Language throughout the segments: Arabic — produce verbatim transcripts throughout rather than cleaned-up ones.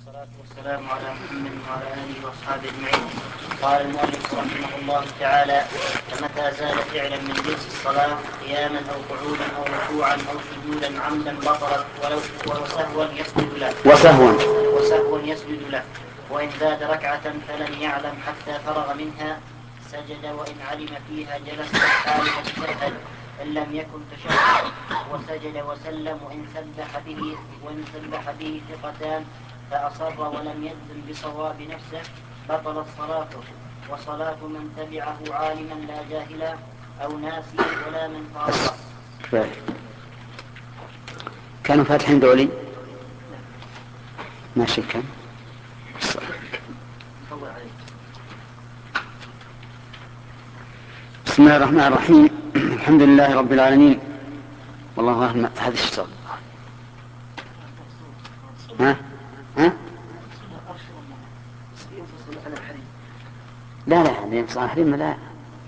والصلاة والسلام على محمد وعلى آله وأصحابه أجمعين. قال المؤلف رحمه الله تعالى: فمتى زال فعلا من جنس الصلاة قياما أو قعودا أو ركوعا أو سجودا عمدا بطلت ولو وسهوا يسجد له وسهوا وسهوا يسجد له وإن زاد ركعة فلم يعلم حتى فرغ منها سجد، وإن علم فيها جلس حالة التشهد إن لم يكن تشهد وسجد وسلم، وإن سبح به وإن سبح به ثقتان فأصر ولم يجزم بصواب نفسه بطلت صلاته، وصلاة من تبعه عالما لا جاهلا أو ناسيا ولا من فارقه. كانوا فاتحين دولي ماشي كان. بسم الله الرحمن الرحيم. الحمد لله رب العالمين، والله أعلم. هذا الشيطان ها ها لا لا يعني ينفصل الحريم لا.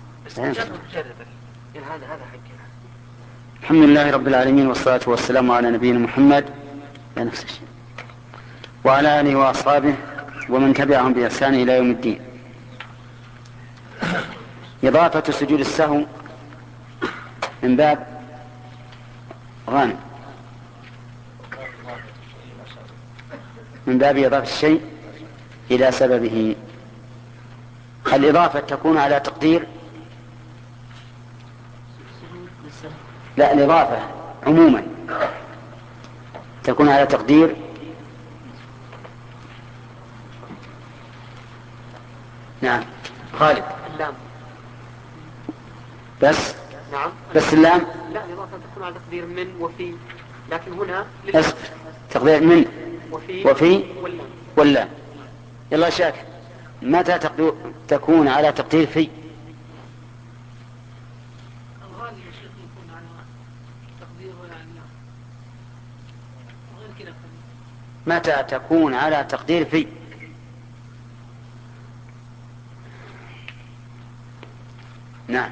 الحمد لله رب العالمين، والصلاة والسلام على نبينا محمد لا نفس الشيء وعلى آله وأصحابه ومن تبعهم بإحسان إلى يوم الدين. إضافة سجود السهو من باب غانم من باب إضافة الشيء إلى سببه. الإضافة تكون على تقدير لا الإضافة عموما تكون على تقدير نعم خالد اللام بس نعم بس اللام لا الإضافة تكون على تقدير من وفي، لكن هنا بس تقدير من وفي, وفي واللام واللام. يلا شاكر، متى تقدير تكون على تقدير في؟ الغالي يا شيخ يكون على تقدير يعني غير كذا. متى تكون على تقدير في؟ نعم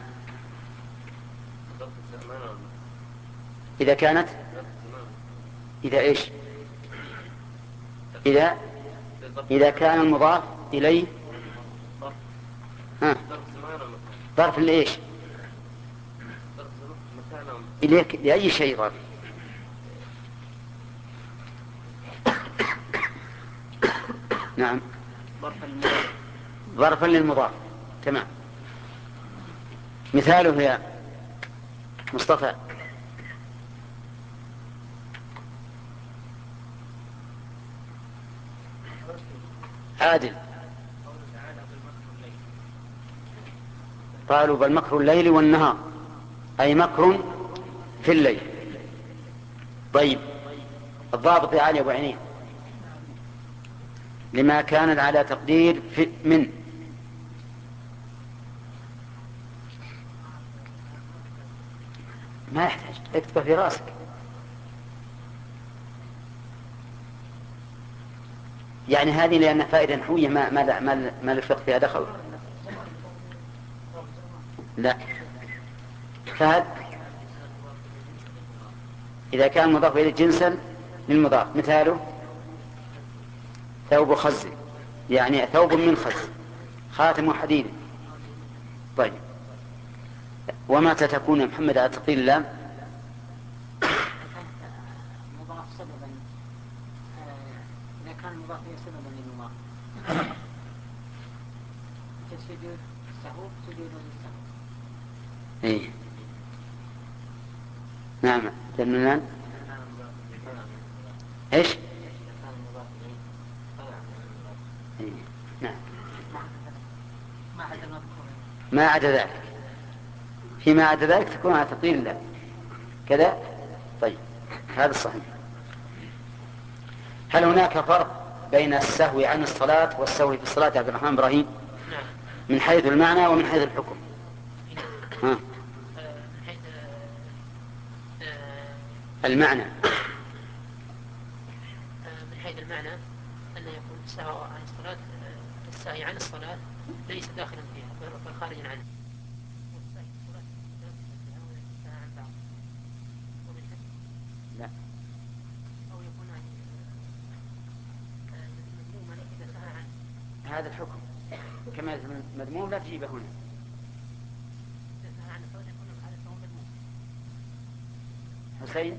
إذا كانت إذا إيش إذا إذا كان المضاف إليه ها ظرف لإيش إليك لأي شيء ظرف. نعم ظرفا للمضاف. تمام. مثاله يا مصطفى عادل. قالوا بل مكر الليل والنهار أي مكر في الليل. طيب الضابط يا علي أبو عينين لما كانت على تقدير في من ما يحتاج اكتبه في راسك. يعني هذه لأن فائدة نحوية ما ما ما, ما للفقه فيها دخل. لا فهد إذا كان مضاف إليه جنسا للمضاف. مثاله ثوب خز يعني ثوب من خز، خاتم حديد. طيب ومتى تكون يا محمد على تقدير اللام؟ مضاف سببا إذا كان المضاف إليه سببا للمضاف كسجود السهو سجود للسهو. إيه نعم تنونان إيش إيه. نعم ما عدا ذلك. فيما عدا ذلك تكون على تقدير الله كذا. طيب هذا الصحيح. هل هناك فرق بين السهو عن الصلاة والسهو في الصلاة يا عبد الرحمن إبراهيم من حيث المعنى ومن حيث الحكم؟ ها. من حيث المعنى من حيث المعنى أن يكون السهو عن الصلاة السهي عن الصلاة ليس داخلا فيها بل خارجا عنها. لا أو يكون هذا الحكم كما مذموم لا تجيبه هنا. حسين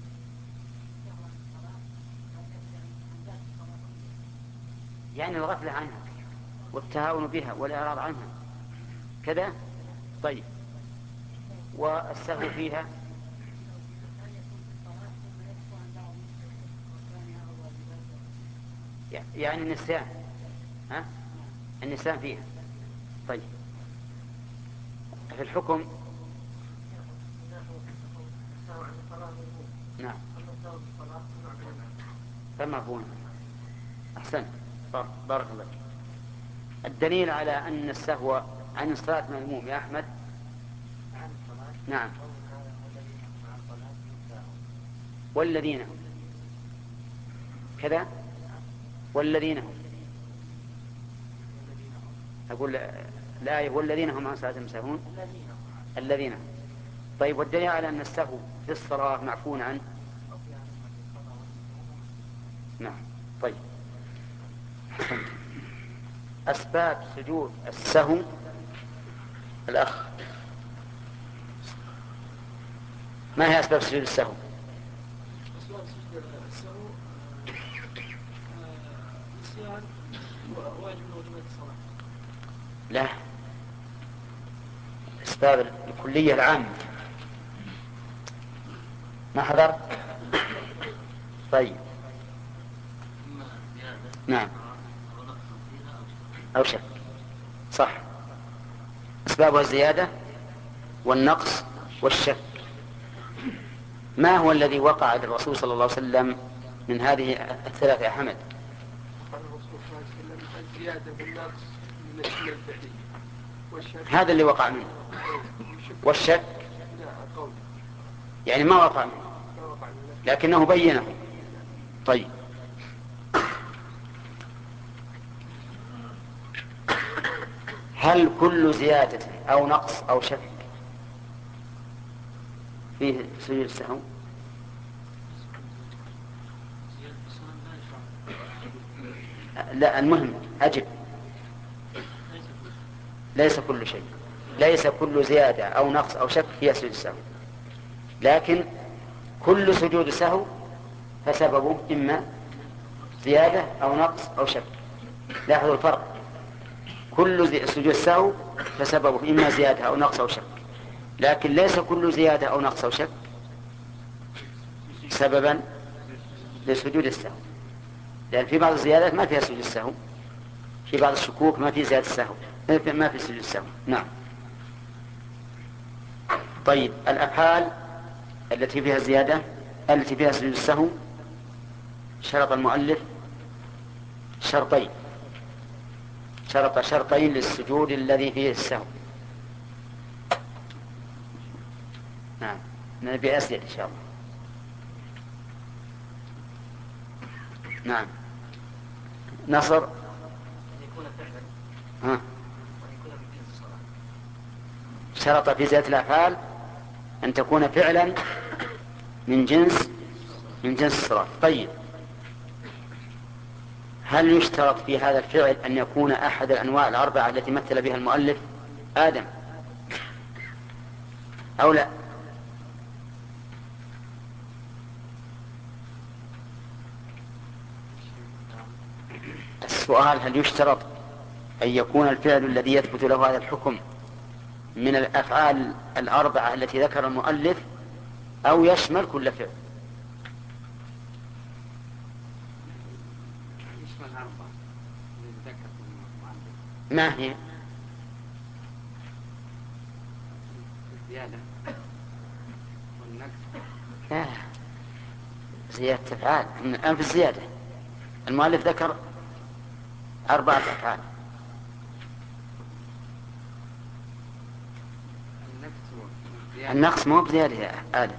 يعني الغفلة عنها والتهاون بها والإعراض عنها كذا. طيب والسهو فيها يعني النسيان، ها النسيان فيها. طيب في الحكم نعم فمفهوم. أحسن بارك الله. الدليل على أن السهو عن الصلاة مذموم يا أحمد. نعم والذين هم كذا والذين هم أقول لا والذين هم عن صلاتهم ساهون الذين هم. طيب والدليل على أن السهو في الصلاة معفون عنه. نعم طيب أسباب سجود السهو الأخ ما هي أسباب سجود السهو؟ أسباب سجود السهو نسيان واجب من واجبات الصلاة. لا أسباب الكلية العامة ما حضر. طيب نعم أو شك صح. أسبابها الزيادة والنقص والشك. ما هو الذي وقع للرسول صلى الله عليه وسلم من هذه الثلاثة يا حمد؟ قال الرسول صلى الله عليه وسلم الزيادة والنقص من السنة الفعلية والشك هذا اللي وقع منه. والشك يعني ما وقع منه لكنه بينه. طيب هل كل زيادة أو نقص أو شك فيه سجود السهو؟ لا المهم أجب. ليس كل شيء ليس كل زيادة أو نقص أو شك فيها سجود السهو، لكن كل سجود سهو فسببه إما زيادة أو نقص أو شك. لاحظوا الفرق. كل سجود سهو فسببه إما زيادة أو نقص أو شك، لكن ليس كل زيادة أو نقص أو شك سببا لسجود السهو، لأن في بعض الزيادات ما فيها سجود السهو، في بعض الشكوك ما في زيادة السهو ما في سجود السهو. نعم طيب الأفعال التي فيها زيادة التي فيها سجود السهو شرط المؤلف شرطين شرط شرطين للسجود الذي فيه السهو. نعم نبي أسئلة إن شاء الله. نعم نصر يكون فعلا ها ويكون في جنس الصلاة. شرط في زيادة الأفعال أن تكون فعلا من جنس من جنس الصلاة. طيب هل يشترط في هذا الفعل أن يكون أحد الأنواع الأربعة التي مثل بها المؤلف آدم أو لا؟ السؤال هل يشترط أن يكون الفعل الذي يثبت له هذا الحكم من الأفعال الأربعة التي ذكر المؤلف أو يشمل كل فعل؟ ما هي؟ الزيادة والنقص. لا زيادة أفعال الآن في الزيادة المؤلف ذكر أربعة أفعال. النقص مو بزيادة يا آدم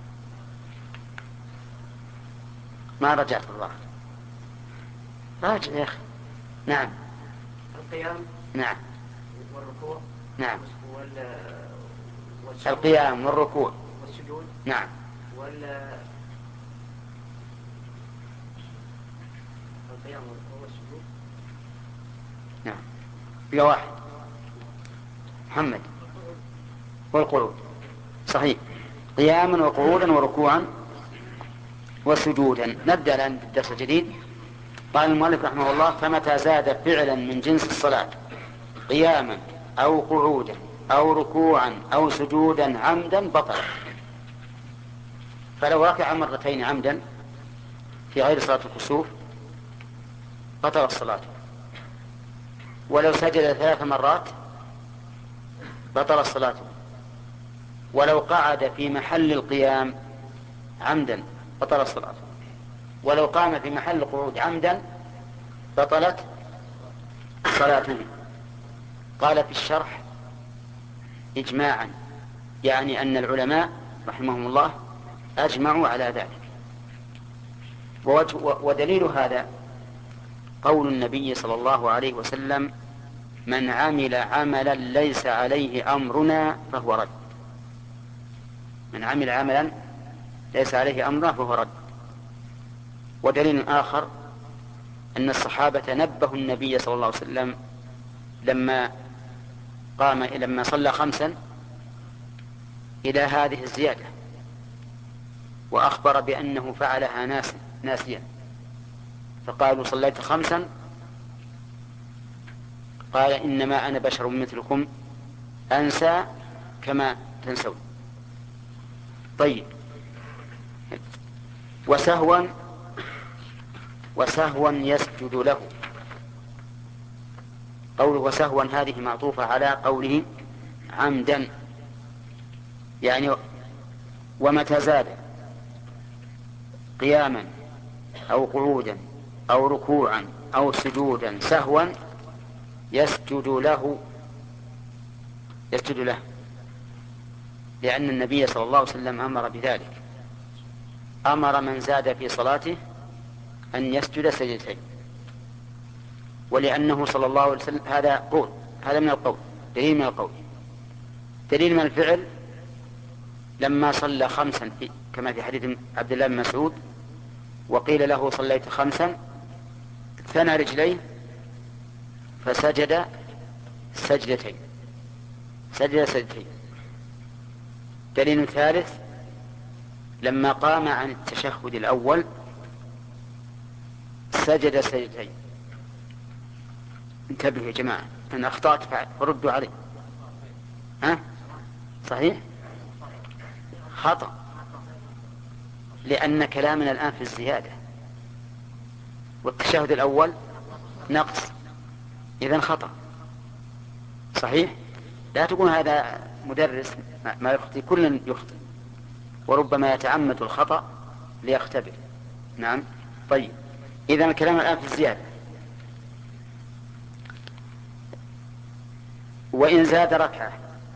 ما رجعت الله راجع يا أخي. نعم القيام نعم والركوع نعم وال القيام والركوع والسجود نعم وال القيام والركوع والسجود نعم. بقى واحد. محمد. والقعود. صحيح. قياما وقعودا وركوعا وسجودا. نبدأ الآن بالدرس الجديد. قال المؤلف رحمه الله: فمتى زاد فعلا من جنس الصلاة قياما أو قعودا أو ركوعا أو سجودا عمدا بطل. فلو ركع مرتين عمدا في غير صلاة الكسوف بطل الصلاة، ولو سجد ثلاث مرات بطل الصلاة، ولو قعد في محل القيام عمدا بطل الصلاة، ولو قام في محل القعود عمدا بطلت صلاته. قال في الشرح: إجماعا، يعني أن العلماء رحمهم الله أجمعوا على ذلك. ودليل هذا قول النبي صلى الله عليه وسلم: من عمل عملا ليس عليه أمرنا فهو رد. من عمل عملا ليس عليه أمرنا فهو رد. ودليل آخر أن الصحابة نبهوا النبي صلى الله عليه وسلم لما قام لما صلى خمسا إلى هذه الزيادة، وأخبر بأنه فعلها ناس ناسيا، فقالوا: صليت خمسا؟ قال: إنما أنا بشر مثلكم أنسى كما تنسون. طيب. وسهوا وسهوا يسجد له. قوله وسهوا هذه معطوفة على قوله عمدا، يعني ومتى زاد قياما أو قعودا أو ركوعا أو سجودا سهوا يسجد له يسجد له لأن النبي صلى الله عليه وسلم أمر بذلك. أمر من زاد في صلاته أن يسجد سجدتين، ولأنه صلى الله عليه وسلم هذا قول، هذا من القول، دليل من القول. دليل من الفعل: لما صلى خمسا في كما في حديث عبد الله بن مسعود وقيل له: صليت خمسا، ثنى رجليه فسجد سجدتين سجد سجدتين. دليل ثالث: لما قام عن التشهد الأول سجد سجدتين. انتبهوا يا جماعة، أنا أخطأت فردوا علي. ها؟ صحيح؟ خطأ، لأن كلامنا الآن في الزيادة، والتشهد الأول نقص، إذن خطأ. صحيح؟ لا تكون هذا مدرس ما يخطئ، كل يخطئ، وربما يتعمد الخطأ ليختبر. نعم. طيب، إذن الكلام الآن في الزيادة. وإن زاد ركعة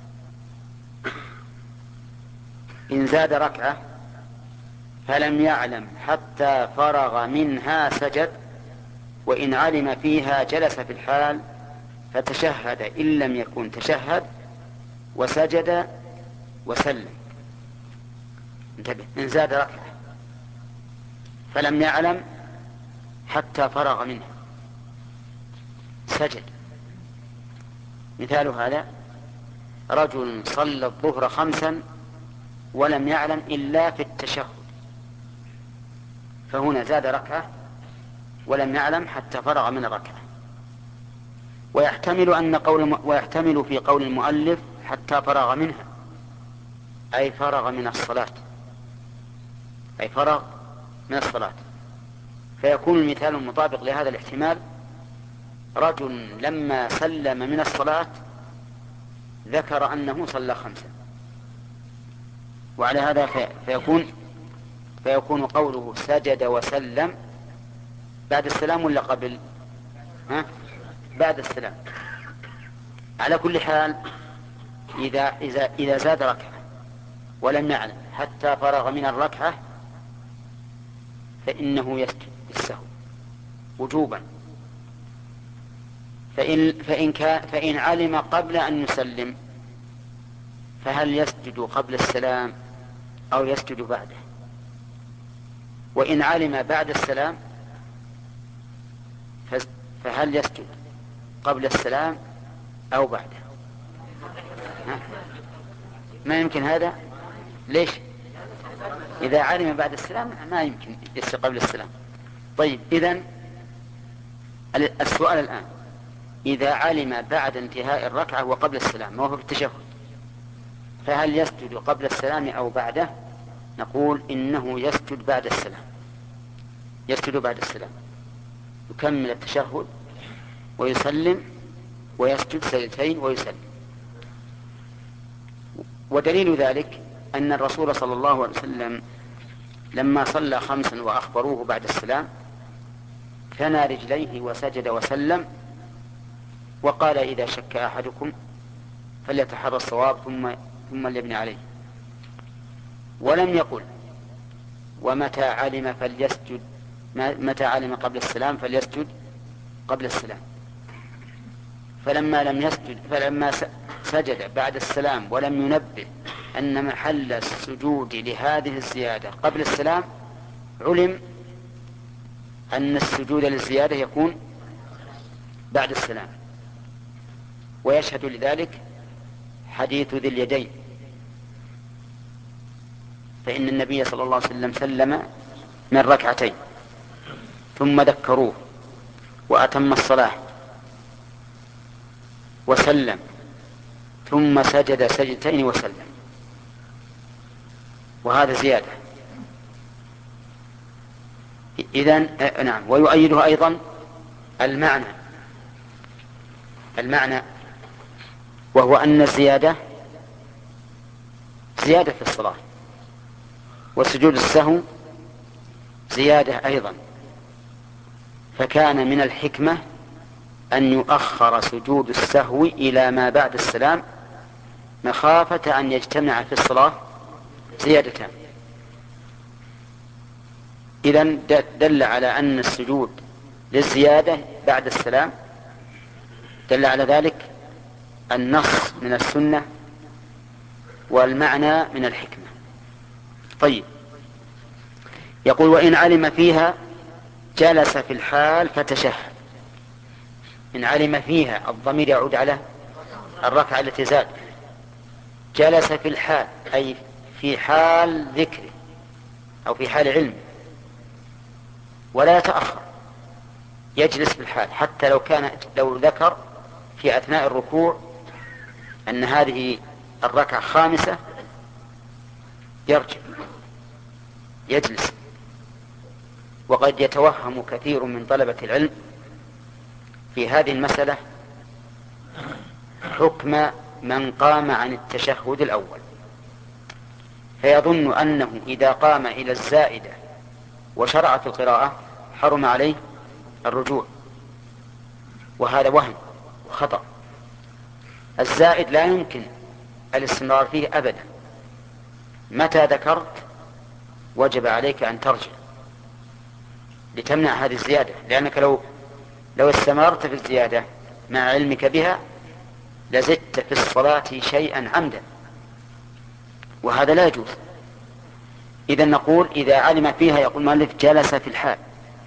إن زاد ركعة فلم يعلم حتى فرغ منها سجد، وإن علم فيها جلس في الحال فتشهد إن لم يكن تشهد، وسجد وسلم. انتبه، إن زاد ركعة فلم يعلم حتى فرغ منها سجد. مثال هذا: رجل صلى الظهر خمسا ولم يعلم إلا في التشهد، فهنا زاد ركعة ولم يعلم حتى فرغ من الركعة. ويحتمل أن قول ويحتمل في قول المؤلف حتى فرغ منها، أي فرغ من الصلاة أي فرغ من الصلاة فيكون المثال المطابق لهذا الاحتمال: رجل لما سلم من الصلاة ذكر أنه صلى خمسا، وعلى هذا فيكون فيكون قوله سجد وسلم بعد السلام ولا قبل؟ ها؟ بعد السلام. على كل حال، إذا إذا إذا زاد ركعة ولم يعلم حتى فرغ من الركعة فإنه يسجد بالسهو وجوبا. فإن فإن كان فإن علم قبل أن يسلم فهل يسجد قبل السلام أو يسجد بعده؟ وإن علم بعد السلام فهل يسجد قبل السلام أو بعده. ها؟ ما يمكن هذا. ليش؟ إذا علم بعد السلام ما يمكن يسجد قبل السلام. طيب إذن السؤال الآن، إذا علم بعد انتهاء الركعة وقبل السلام ما هو في التشهد، فهل يسجد قبل السلام أو بعده؟ نقول إنه يسجد بعد السلام، يسجد بعد السلام، يكمل التشهد ويسلم ويسجد سجدتين ويسلم. ودليل ذلك أن الرسول صلى الله عليه وسلم لما صلى خمسا وأخبروه بعد السلام ثنى رجليه وسجد وسلم، وقال إذا شك أحدكم فليتحرى الصواب ثم ثم ليبني عليه، ولم يقل ومتى علم فليسجد، متى علم قبل السلام فليسجد قبل السلام. فلما لم يسجد فلما سجد بعد السلام ولم ينبه أن محل السجود لهذه الزيادة قبل السلام، علم أن السجود للزيادة يكون بعد السلام. ويشهد لذلك حديث ذي اليدين، فإن النبي صلى الله عليه وسلم سلم من ركعتين ثم ذكروه وأتم الصلاة وسلم ثم سجد سجدتين وسلم، وهذا زيادة. إذن نعم. ويؤيده أيضا المعنى المعنى وهو أن الزيادة زيادة في الصلاة، وسجود السهو زيادة أيضا، فكان من الحكمة أن يؤخر سجود السهو إلى ما بعد السلام مخافة أن يجتمع في الصلاة زيادتان. إذن دل على أن السجود للزيادة بعد السلام، دل على ذلك النص من السنة والمعنى من الحكمة. طيب، يقول وإن علم فيها جلس في الحال فتشهد. إن علم فيها الضمير يعود على الركعة التي زاد. جلس في الحال أي في حال ذكره أو في حال علمه، ولا يتأخر، يجلس في الحال حتى لو كان لو ذكر في أثناء الركوع أن هذه الركعة خامسة يرجع يجلس. وقد يتوهم كثير من طلبة العلم في هذه المسألة حكم من قام عن التشهد الأول، فيظن أنه إذا قام إلى الزائدة وشرع في القراءة حرم عليه الرجوع، وهذا وهم وخطأ. الزائد لا يمكن الاستمرار فيه أبدا، متى ذكرت وجب عليك أن ترجع لتمنع هذه الزيادة، لأنك لو لو استمرت في الزيادة مع علمك بها لزدت في الصلاة شيئا عمدا، وهذا لا يجوز. إذا نقول إذا علم فيها، يقول المؤلف جلس في الحال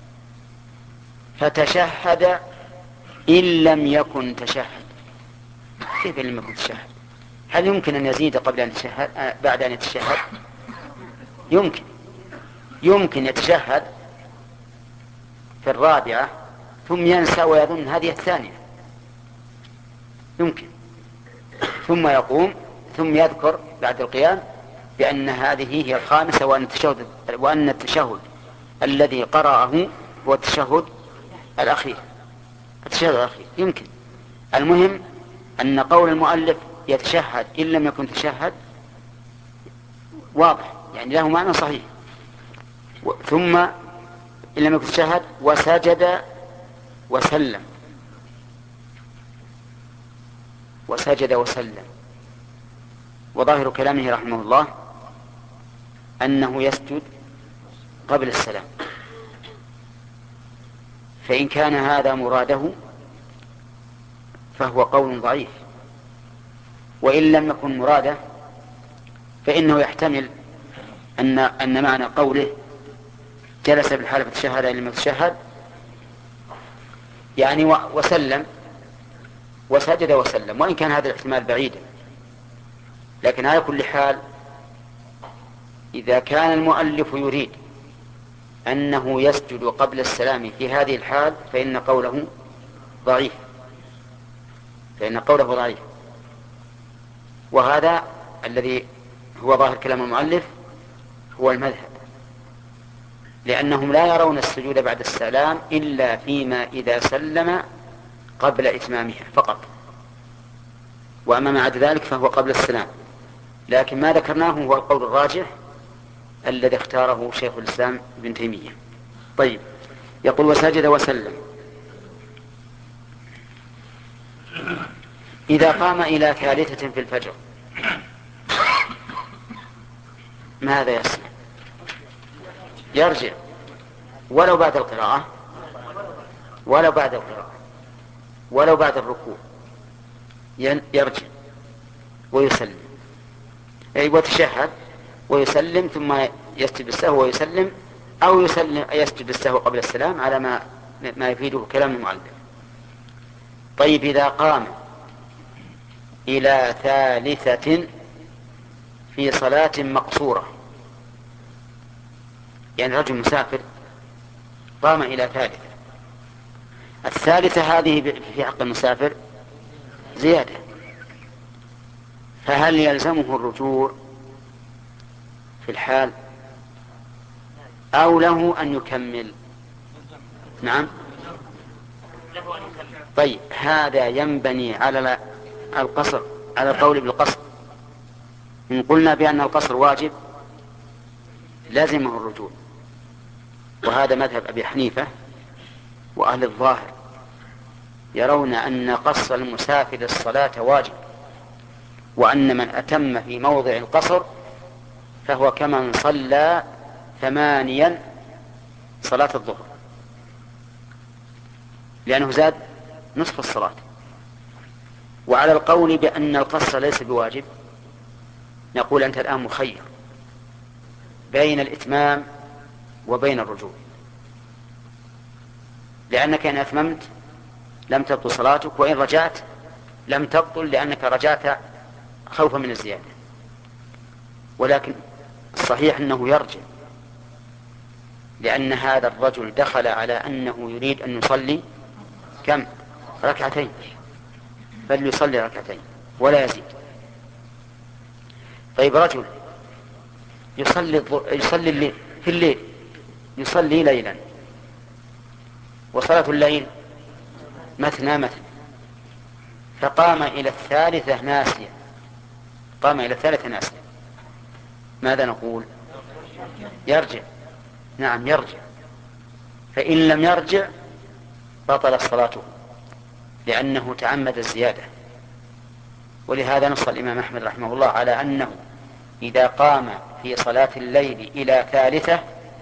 فتشهد إن لم يكن تشهد. كيف لم يكن تشهد؟ هل يمكن أن يزيد قبل أن يتشهد بعد أن يتشهد؟ يمكن يمكن يتشهد في الرابعة ثم ينسى ويظن هذه الثانية، يمكن، ثم يقوم ثم يذكر بعد القيام بأن هذه هي الخامسة وأن التشهد, وأن التشهد الذي قرأه هو التشهد الأخير التشهد الأخير يمكن. المهم أن قول المؤلف يتشهد إن لم يكن تشهد واضح، يعني له معنى صحيح. ثم إن لم يكن تشهد وسجد وسلم وسجد وسلم. وظاهر كلامه رحمه الله أنه يسجد قبل السلام، فإن كان هذا مراده فهو قول ضعيف، وإن لم يكن مراده فإنه يحتمل أن أن معنى قوله جلس بالحالة فتشهد إن لم يتشهد يعني وسلم وسجد وسلم، وإن كان هذا الاحتمال بعيدا، لكن على كل حال إذا كان المؤلف يريد أنه يسجد قبل السلام في هذه الحال فإن قوله ضعيف، فإن قوله ضعيف، وهذا الذي هو ظاهر كلام المؤلف هو المذهب، لأنهم لا يرون السجود بعد السلام إلا فيما إذا سلم قبل إتمامها فقط، وأما ما عدا ذلك فهو قبل السلام. لكن ما ذكرناه هو القول الراجح الذي اختاره شيخ الإسلام ابن تيمية. طيب، يقول وسجد وسلم إذا قام إلى ثالثة في الفجر، ماذا يصنع؟ يرجع ولو بعد القراءة، ولو بعد القراءة ولو بعد الركوع، يرجع ويسلم، أي وتشهد ويسلم ثم يسجد بالسهو ويسلم، أو يسلم يسجد بالسهو قبل السلام على ما ما يفيده كلام المؤلف. طيب، إذا قام إلى ثالثة في صلاة مقصورة، يعني رجل مسافر قام إلى ثالثة، الثالثة هذه في حق المسافر زيادة، فهل يلزمه الرجوع في الحال أو له أن يكمل؟ نعم. طيب، هذا ينبني على القصر، على القول بالقصر. إن قلنا بأن القصر واجب لازمه الرجوع، وهذا مذهب أبي حنيفة وأهل الظاهر، يرون أن قصر المسافر الصلاة واجب، وأن من أتم في موضع القصر فهو كمن صلى ثمانيا صلاة الظهر، لأنه زاد نصف الصلاة. وعلى القول بأن القصر ليس بواجب نقول أنت الآن مخير بين الإتمام وبين الرجوع، لأنك إن أتممت لم تبطل صلاتك، وإن رجعت لم تبطل لأنك رجعت خوفا من الزيادة. ولكن الصحيح أنه يرجع، لأن هذا الرجل دخل على أنه يريد أن يصلي كم؟ ركعتين، فليصلي ركعتين ولا يزيد. طيب، رجل يصلي, يصلي الليل في الليل يصلي ليلا، وصلاة الليل مثنى مثنى، فقام إلى الثالثة ناسيا، قام إلى الثالثة ناسيا، ماذا نقول؟ يرجع. نعم، يرجع. فإن لم يرجع بطل صلاته لأنه تعمد الزيادة. ولهذا نص الإمام أحمد رحمه الله على أنه إذا قام في صلاة الليل إلى ثالثة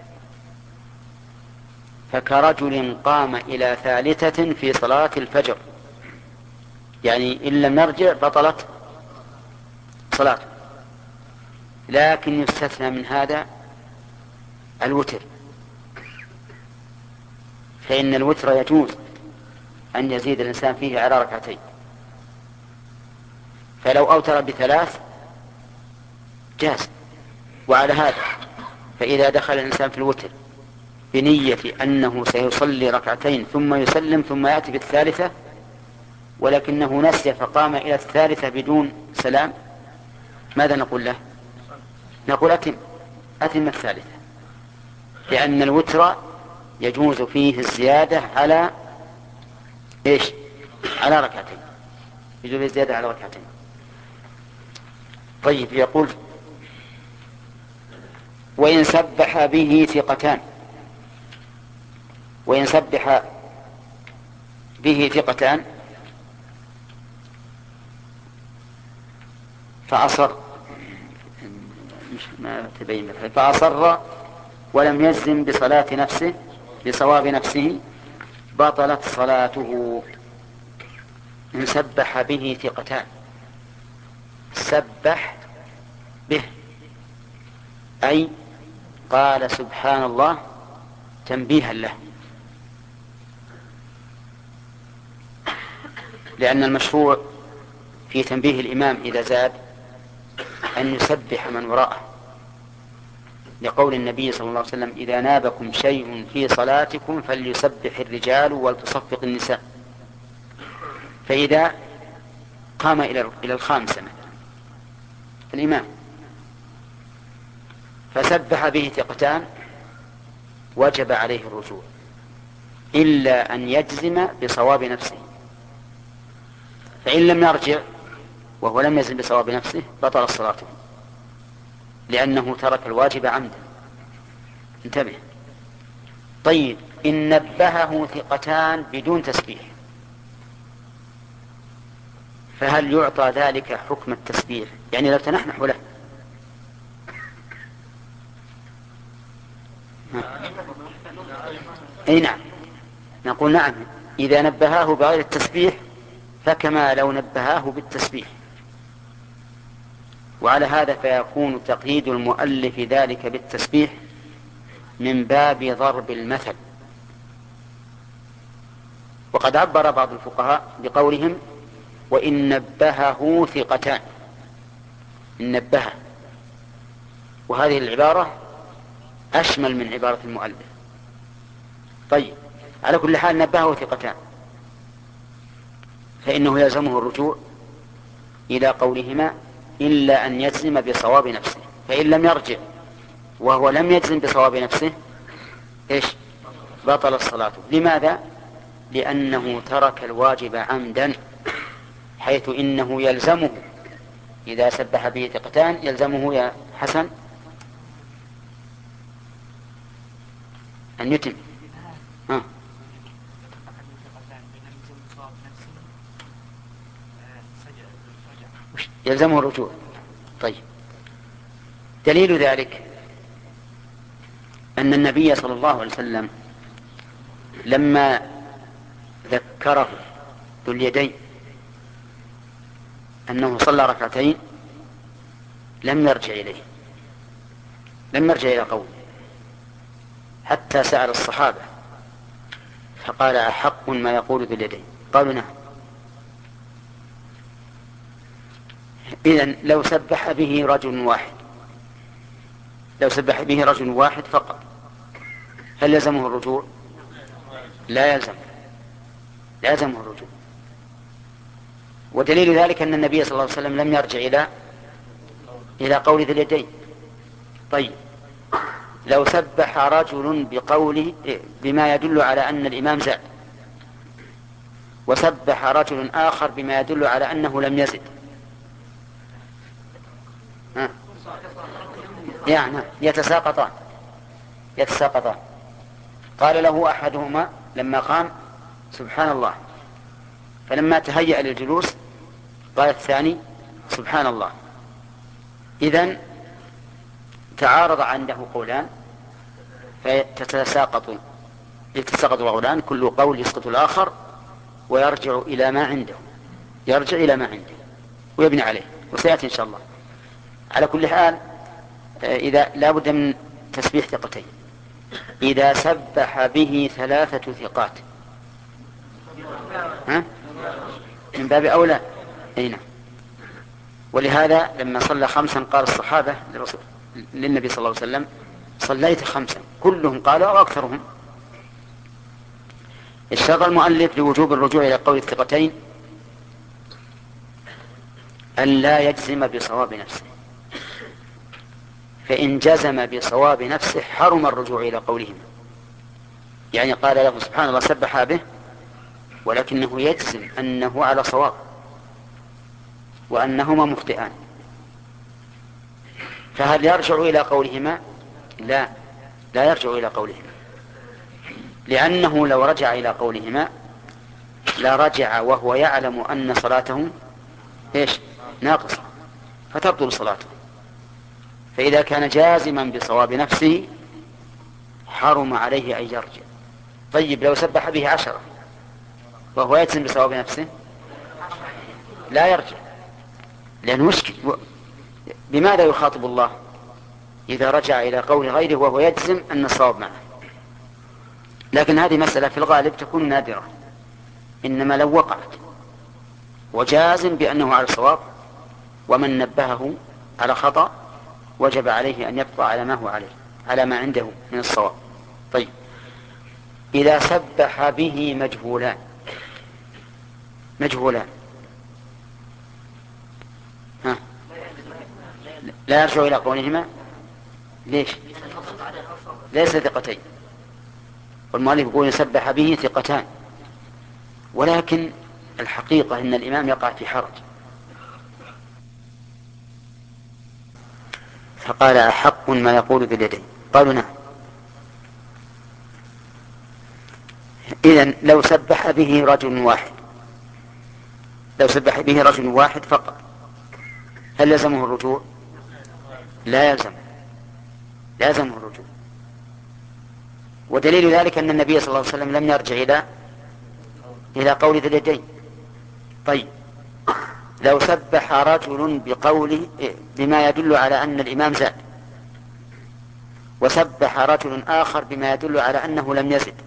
فكرجل قام إلى ثالثة في صلاة الفجر، يعني إن لم يرجع بطلت صلاته. لكن يستثنى من هذا الوتر، فإن الوتر يجوز أن يزيد الإنسان فيه على ركعتين، فلو أوتر بثلاث جاز. وعلى هذا فإذا دخل الإنسان في الوتر بنية أنه سيصلي ركعتين ثم يسلم ثم يأتي بالثالثة، ولكنه نسي فقام إلى الثالثة بدون سلام، ماذا نقول له؟ نقول أتم أتم الثالثة، لأن الوتر يجوز فيه الزيادة على إيش؟ على ركعتين، يجوز الزيادة على ركعتين. طيب، يقول وإن سبح به ثقتان، وإن سبح به ثقتان فأصر، مش ما تبين مثلا، فأصر ولم يجزم بصلاة نفسه بصواب نفسه بطلت صلاته. إن سبح به ثقتان، سبح به أي قال سبحان الله تنبيها له، لأن المشروع في تنبيه الإمام إذا زاد أن يسبح من وراءه، لقول النبي صلى الله عليه وسلم: إذا نابكم شيء في صلاتكم فليسبح الرجال ولتصفق النساء. فإذا قام إلى الخامسة مثلا الإمام فسبح به ثقتان وجب عليه الرجوع إلا أن يجزم بصواب نفسه، فإن لم يرجع وهو لم يجزم بصواب نفسه بطل صلاته، لأنه ترك الواجب عمدا. انتبه. طيب، إن نبهه ثقتان بدون تسبيح فهل يعطى ذلك حكم التسبيح؟ يعني لو تنحنح له أي نعم، نقول نعم، إذا نبهاه بغير التسبيح فكما لو نبهاه بالتسبيح. وعلى هذا فيكون تقييد المؤلف ذلك بالتسبيح من باب ضرب المثل. وقد عبر بعض الفقهاء بقولهم: وإن نبهه ثقتان، إن نبهه، وهذه العبارة أشمل من عبارة المؤلف. طيب، على كل حال نبهه ثقتان فإنه يلزمه الرجوع إلى قولهما إلا أن يجزم بصواب نفسه، فإن لم يرجع وهو لم يجزم بصواب نفسه إيش؟ بطل الصلاة. لماذا؟ لأنه ترك الواجب عمدا، حيث إنه يلزمه إذا سبح به ثقتان يلزمه يا حسن أن يتم. ها. يلزمه الرجوع. طيب، دليل ذلك أن النبي صلى الله عليه وسلم لما ذكره ذو اليدين أنه صلى ركعتين لم يرجع إليه، لم يرجع إلى قوله، حتى سأل الصحابة فقال: أحق ما يقول ذو اليدين؟ قالوا: نعم. إذن لو سبح به رجل واحد، لو سبح به رجل واحد فقط هل يلزمه الرجوع؟ لا يلزم، لا يلزمه الرجوع. ودليل ذلك أن النبي صلى الله عليه وسلم لم يرجع إلى إلى قول ذي اليدين. طيب، لو سبح رجل بقوله بما يدل على أن الإمام زاد، وسبح رجل آخر بما يدل على أنه لم يزد، ها؟ يعني يتساقطان يتساقطان قال له أحدهما لما قام: سبحان الله، فلما تهيأ للجلوس قال الثاني: سبحان الله. إذن تعارض عنده قولان فتتساقط يتساقط القولان، كل قول يسقط الآخر ويرجع إلى ما عنده، يرجع إلى ما عنده ويبني عليه، وسيأتي إن شاء الله. على كل حال، إذا لا بد من تسبيح ثقتين. إذا سبح به ثلاثة ثقات ها؟ من باب أولى. أي نعم. ولهذا لما صلى خمسا قال الصحابة للنبي صلى الله عليه وسلم: صليت خمسا، كلهم قالوا أو أكثرهم. اشترط المؤلف لوجوب الرجوع إلى قول الثقتين أن لا يجزم بصواب نفسه، فإن جزم بصواب نفسه حرم الرجوع إلى قولهما. يعني قال له: سبحان الله، سبح به، ولكنه يجزم أنه على صواب وأنهما مخطئان، فهل يرجع إلى قولهما؟ لا، لا يرجع إلى قولهما، لأنه لو رجع إلى قولهما لا رجع وهو يعلم أن صلاته إيش؟ ناقصة، فتبطل صلاته. فإذا كان جازما بصواب نفسه حرم عليه أن يرجع. طيب، لو سبح به عشرة وهو يجزم بصواب نفسه لا يرجع، لأنه مشكل. بماذا يخاطب الله إذا رجع إلى قول غيره وهو يجزم أن الصواب معه؟ لكن هذه مسألة في الغالب تكون نادرة، إنما لو وقعت وجازم بأنه على الصواب، ومن نبهه على خطأ وجب عليه أن يبقى على ما هو عليه، على ما عنده من الصواب. طيب، إذا سبح به مجهولان، مجهولان ها. لا يرجع إلى قولهما. ليش؟ ليس ثقتين، والمؤلف يقول يسبح به ثقتان، ولكن الحقيقة أن الإمام يقع في حرج، فقال أحق ما يقول ذو اليدين. قالوا نعم. إذن لو سبح به رجل واحد، لو سبح به رجل واحد فقط، هل يلزمه الرجوع؟ لا يلزم، لازمه الرجوع. ودليل ذلك أن النبي صلى الله عليه وسلم لم يرجع إلى إلى قول ذي اليدين. طيب، لو سبح رجل بقوله بما يدل على أن الإمام زاد، وسبح رجل آخر بما يدل على أنه لم يزد،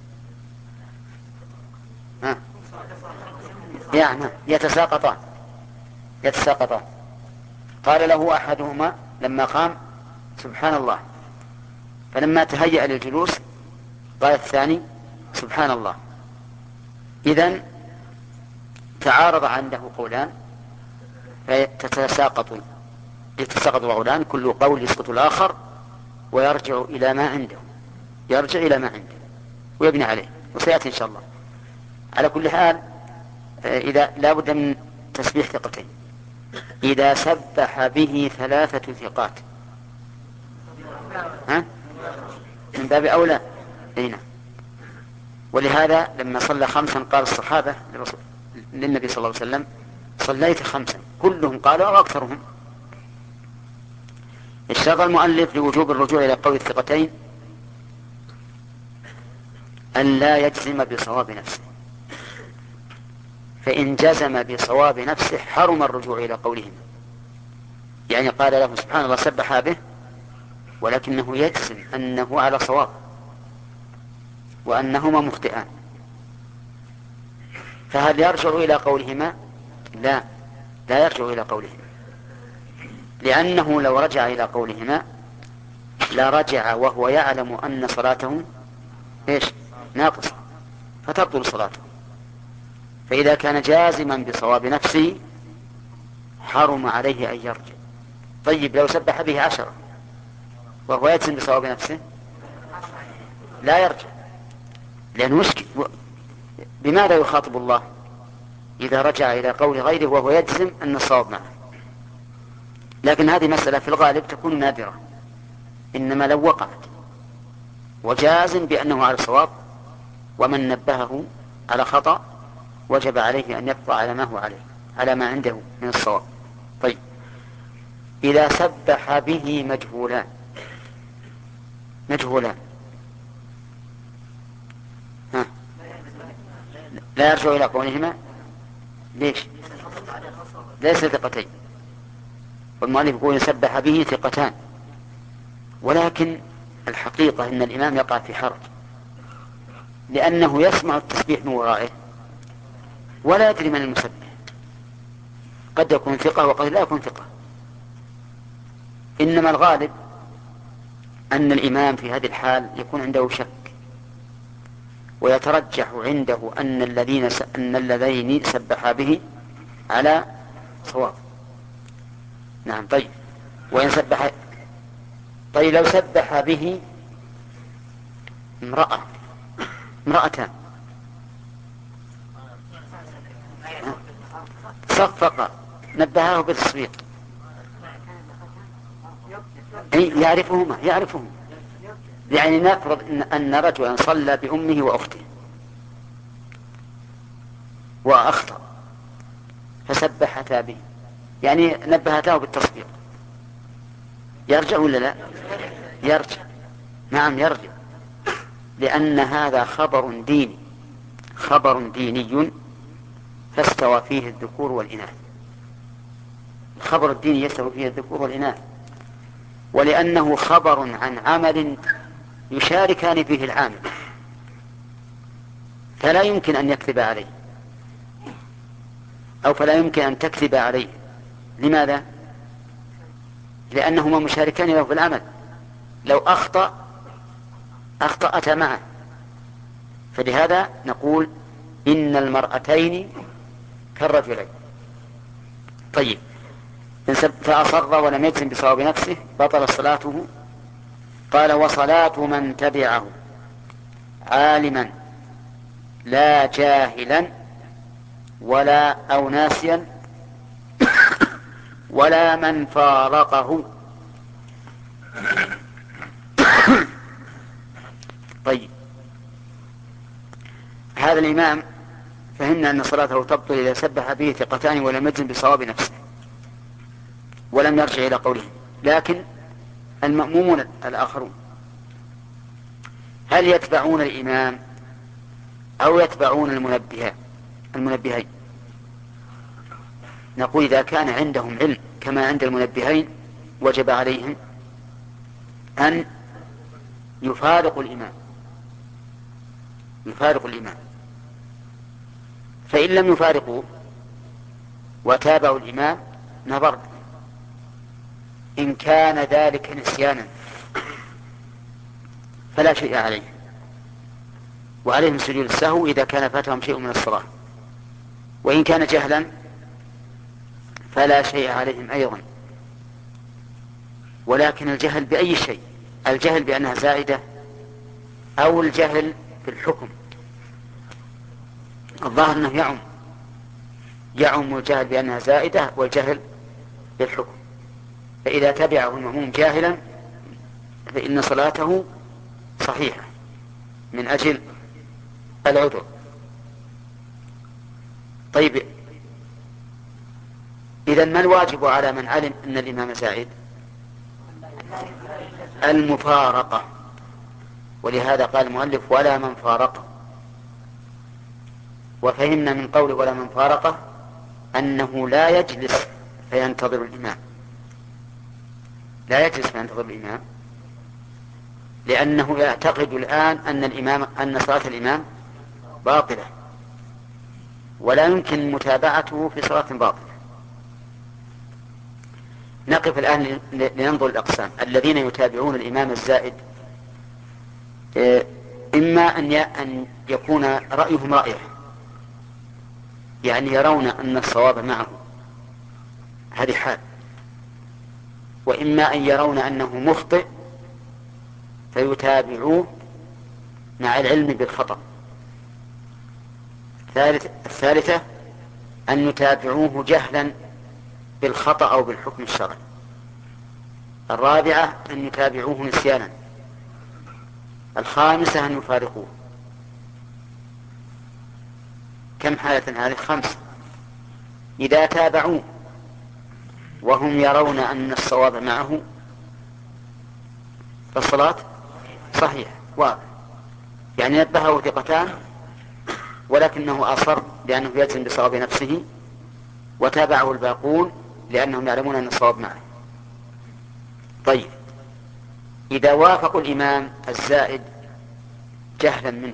ها؟ يعني يتساقطان يتساقطان قال له أحدهما لما قام سبحان الله، فلما تهيأ للجلوس قال الثاني سبحان الله. إذن تعارض عنده قولان فتتساقط يتساقط القولان، كل قول يسقط الآخر ويرجع إلى ما عنده، يرجع إلى ما عنده ويبني عليه، وسيأتي إن شاء الله. على كل حال، إذا لا بد من تسبيح ثقتين. إذا سبح به ثلاثة ثقات، ها؟ من باب أولى. هنا ولهذا لما صلى خمسا قال الصحابة للنبي صلى الله عليه وسلم صليت خمسا، كلهم قالوا أو أكثرهم. اشترط المؤلف لوجوب الرجوع إلى قول الثقتين أن لا يجزم بصواب نفسه، فإن جزم بصواب نفسه حرم الرجوع إلى قولهما. يعني قال له سبحان الله سبح به، ولكنه يجزم أنه على صواب وأنهما مخطئان، فهل يرجع إلى قولهما؟ لا، لا يرجع إلى قولهما، لأنه لو رجع إلى قولهما لرجع وهو يعلم أن صلاته إيش؟ ناقصة، فتبطل صلاته. فإذا كان جازما بصواب نفسه حرم عليه أن يرجع. طيب، لو سبح به عشرة وهو يجزم بصواب نفسه لا يرجع، لأنه مشكل. بماذا يخاطب الله إذا رجع إلى قول غيره وهو يجزم أن الصواب معه؟ لكن هذه مسألة في الغالب تكون نادرة، إنما لو وقعت وجازم بأنه على الصواب ومن نبهه على خطأ وجب عليه أن يبقى على ما هو عليه، على ما عنده من الصواب. طيب، إذا سبح به مجهولان، مجهولان ها. لا يرجع إلى قولهما. ليش؟ ليس ثقتين، والمؤلف يقول يسبح به ثقتان، ولكن الحقيقة أن الإمام يقع في حرج، لأنه يسمع التسبيح من ورائه ولا يدري من المسبح، قد يكون ثقة وقد لا يكون ثقة. إنما الغالب أن الإمام في هذه الحال يكون عنده شك، ويترجح عنده أن الذين س... أن اللذين سبحا به على صواب. نعم. طيب، وإن سبح، طيب لو سبح به امرأة امرأتان صفق نبهاه بالتصفيق، يعرفهما يعرفهما يعني نفرض إن, أن رجلا صلى بأمه وأخته وأخطأ فسبحتا به، يعني نبهته بالتصفيق، يرجع ولا لا؟ يرجع. نعم يرجع، لأن هذا خبر ديني، خبر ديني فاستوى فيه الذكور والإناث. الخبر الديني يستوى فيه الذكور والإناث، ولأنه خبر عن عمل يشاركان فيه العامل، فلا يمكن أن يكذب عليه. أو فلا يمكن أن تكذب عليه. لماذا؟ لأنهما مشاركان له في العمل، لو أخطأ أخطأتا معه، فلهذا نقول إن المرأتين كالرجلين. طيب، فأصر ولم يجزم بصواب نفسه بطل صلاته. قال: وصلاة من تبعه عالما لا جاهلا ولا أو ناسيا ولا من فارقه. طيب، هذا الإمام فهمنا أن صلاته تبطل إذا سبح به ثقتان ولم يجزم بصواب نفسه ولم يرجع إلى قوله. لكن المأمومون الآخرون هل يتبعون الإمام أو يتبعون المنبهين المنبهين نقول إذا كان عندهم علم كما عند المنبهين وجب عليهم أن يفارقوا الإمام يفارقوا الإمام فإن لم يفارقوا وتابعوا الإمام نظرنا إن كان ذلك نسيانا فلا شيء عليه، وعليهم سجود السهو إذا كان فاتهم شيء من الصلاة، وإن كان جهلا فلا شيء عليهم أيضا. ولكن الجهل بأي شيء، الجهل بأنها زائدة أو الجهل في الحكم، الظاهر أنه يعم يعم الجهل بأنها زائدة والجهل بالحكم. فإذا تبعه المأموم جاهلا فإن صلاته صحيحة من أجل العذر. طيب، إذن ما الواجب على من علم أن الإمام زائد؟ المفارقة، ولهذا قال المؤلف: ولا من فارقه. وفهمنا من قول ولا من فارقه أنه لا يجلس فينتظر الإمام، لا يجلس فينتظر الإمام، لأنه يعتقد الآن أن الإمام أن صلاة الإمام باطلة ولا يمكن متابعته في صلاة باطلة. نقف الآن لننظر الأقسام. الذين يتابعون الإمام الزائد إما أن يكون رأيهم رأيه، يعني يرون أن الصواب معه، هذه حال، وإما أن يرون أنه مخطئ فيتابعوه مع العلم بالخطأ. الثالثة أن يتابعوه جهلا بالخطأ أو بالحكم الشرعي. الرابعة أن يتابعوه نسيانا. الخامسة أن يفارقوه. كم حالة هذه؟ خمسة. إذا تابعوه وهم يرون أن الصواب معه فالصلاة صحيحة واضح، يعني نبهه ثقتان ولكنه أصر لأنه يجزم بصواب نفسه، وتابعه الباقون لأنهم يعلمون أن الصواب معه. طيب، إذا وافقوا الإمام الزائد جهلا منه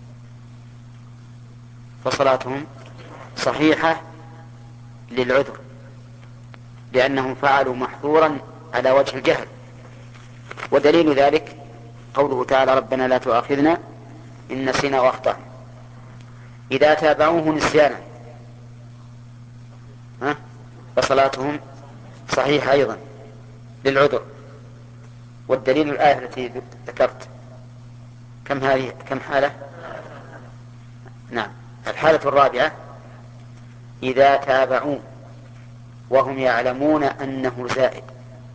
فصلاتهم صحيحة للعذر، لأنهم فعلوا محظورا على وجه الجهل. ودليل ذلك قوله تعالى: ربنا لا تؤاخذنا إن نسينا وأخطأنا. إذا تابعوه نسيانا فصلاتهم صحيحة أيضا للعذر. والدليل الآية التي ذكرت. كم هذه؟ كم حالة؟ نعم، الحالة الرابعة إذا تابعوه وهم يعلمون أنه زائد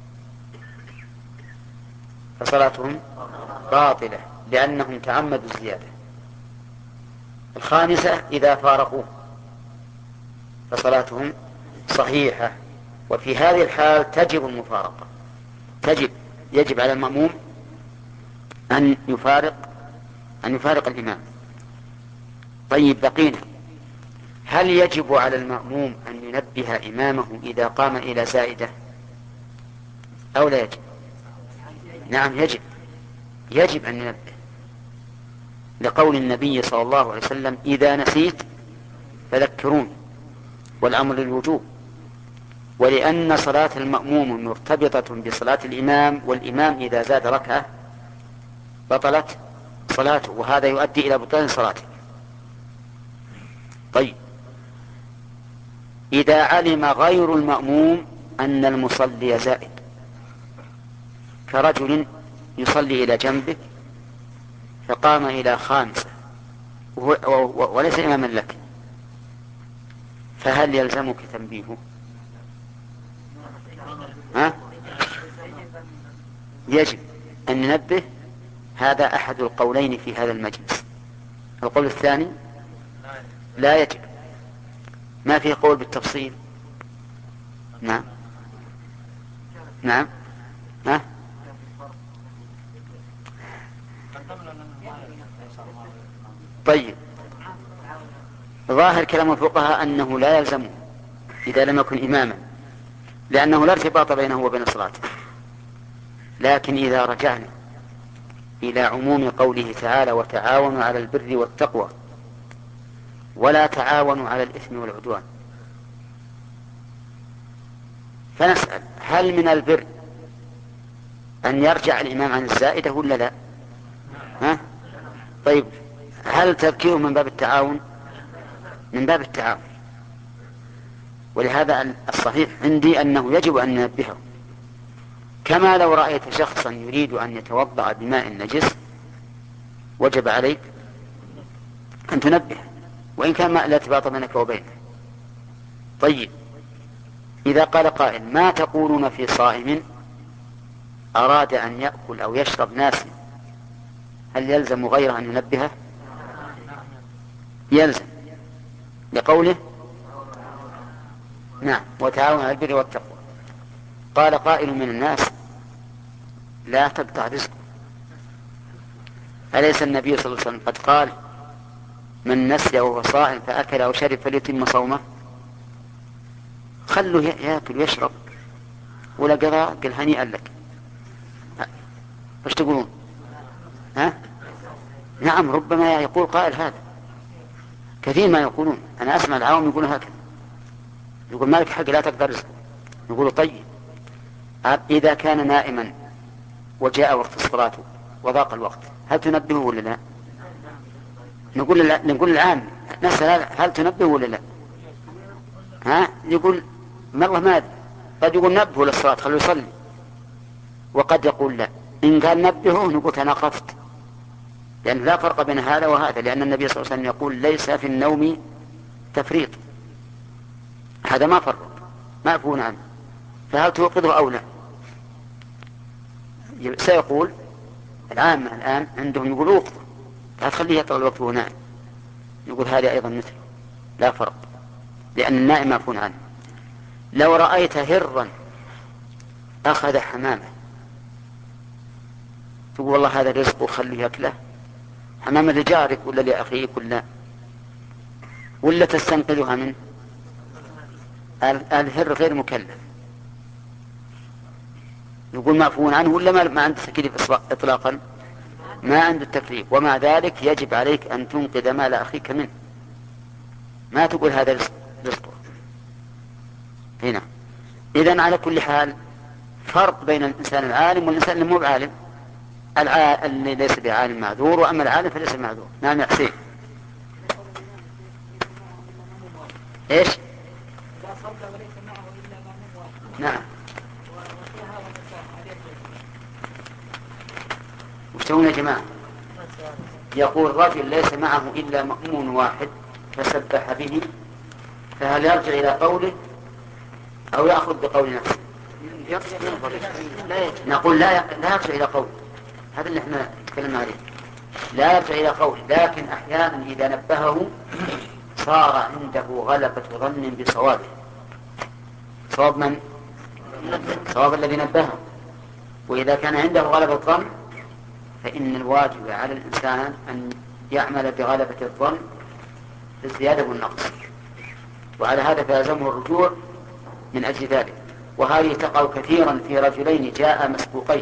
فصلاتهم باطلة لأنهم تعمدوا الزيادة. الخامسة إذا فارقوه فصلاتهم صحيحة. وفي هذه الحال تجب المفارقة، تجب يجب على المأموم أن يفارق أن يفارق الإمام. طيب، بقينا: هل يجب على المأموم أن ينبه إمامه إذا قام إلى زائدة أو لا يجب؟ نعم، يجب يجب أن ينبه، لقول النبي صلى الله عليه وسلم: إذا نسيت فذكرون. والأمر للوجوب، ولأن صلاة المأموم مرتبطة بصلاة الإمام، والإمام إذا زاد ركعة بطلت صلاته، وهذا يؤدي إلى بطلان صلاته. طيب، إذا علم غير المأموم أن المصلي زائد، كرجل يصلي إلى جنبك فقام إلى خامسة وليس إماما لك، فهل يلزمك تنبيهه؟ ها؟ يجب أن ننبه. هذا أحد القولين في هذا المجلس. القول الثاني لا يجب، ما فيه قول بالتفصيل. نعم نعم ها؟ طيب، ظاهر كلام الفقهاء أنه لا يلزمه إذا لم يكن إماما، لأنه لا ارتباط بينه وبين صلاته. لكن إذا رجعنا إلى عموم قوله تعالى وتعاونوا على البر والتقوى ولا تعاونوا على الإثم والعدوان، فنسأل هل من البر أن يرجع الإمام عن الزائدة ولا لا؟ ها؟ طيب، هل تذكيره من باب التعاون؟ من باب التعاون. ولهذا الصحيح عندي أنه يجب أن ننبهه، كما لو رأيت شخصا يريد أن يتوضأ بماء نجس وجب عليك أن تنبه، وإن كان ما لا ارتباط بينك وبينه. طيب، إذا قال قائل ما تقولون في صائم أراد أن يأكل أو يشرب ناسي، هل يلزم غيره أن ينبهه؟ يلزم، لقوله نعم وتعاون على البر والتقوى. قال قائل من الناس لا تقطع رزقه، أليس النبي صلى الله عليه وسلم قد قال من نسي وهو صائم فأكل أو شرب فليتم صومه؟ خلوا يأكل ويشرب ولا قضاء، قل هنيئا لك. ايش تقولون؟ ها؟ نعم، ربما يقول قائل هذا، كثير ما يقولون. أنا أسمع العوام يقولون هكذا، يقول مالك حق لا تقدر رزقه. يقول طيب، إذا كان نائما وجاء وقت الصلاة وضاق الوقت هل تنبهه ولا لا؟ نقول لا. نقول الآن نسأل هل تنبهه ولا لا؟ ها؟ يقول ما الله ما أدري، قد يقول نبهه للصلاة خلوا يصلي، وقد يقول لا. إن قال نبهه نقول تناقضت، لأن لا فرق بين هذا وهذا، لأن النبي صلى الله عليه وسلم يقول ليس في النوم تفريط، هذا ما فرق معفون عنه، فهل توقظه أو لا؟ سيقول العامة الآن عندهم يقول وقته لا تخليه يطلع الوقت وهو نائم، يقول هذا أيضا مثل، لا فرق، لأن النائم معفون عنه. لو رأيت هرا أخذ حمامة تقول والله هذا رزق وخليه يأكله، حمامة لجارك ولا لأخيك ولا ولا تستنقذها منه؟ الهر غير مكلف، يقول معفون عنه ولا ما عنده تكليف إطلاقا؟ ما عنده التكليف، ومع ذلك يجب عليك أن تنقذ مال أخيك منه، ما تقول هذا رزقه هنا. إذن على كل حال فرق بين الإنسان العالم والإنسان اللي مو بعالم. اللي ليس بعالم معذور، وأما العالم فليس معذور. نعم يا حسين. إيش؟ نعم. وشتون يا جماعة؟ يقول رجل ليس معه إلا مأمون واحد فسبح به، فهل يرجع إلى قوله أو يأخذ بقول نفسه؟ نقول لا لا يرجع إلى قوله، هذا اللي احنا تكلمنا عليه، لا يرجع إلى قوله، لكن أحيانا إذا نبهه صار عنده غلبة ظن بصوابه. صواب من؟ صواب الذي نبهه. وإذا كان عنده غلبة ظن فإن الواجب على الإنسان أن يعمل بغلبة الظن في الزيادة والنقص، وعلى هذا فيلزمه الرجوع من أجل ذلك. وهذه تقع كثيرا في رجلين جاء مسبوقين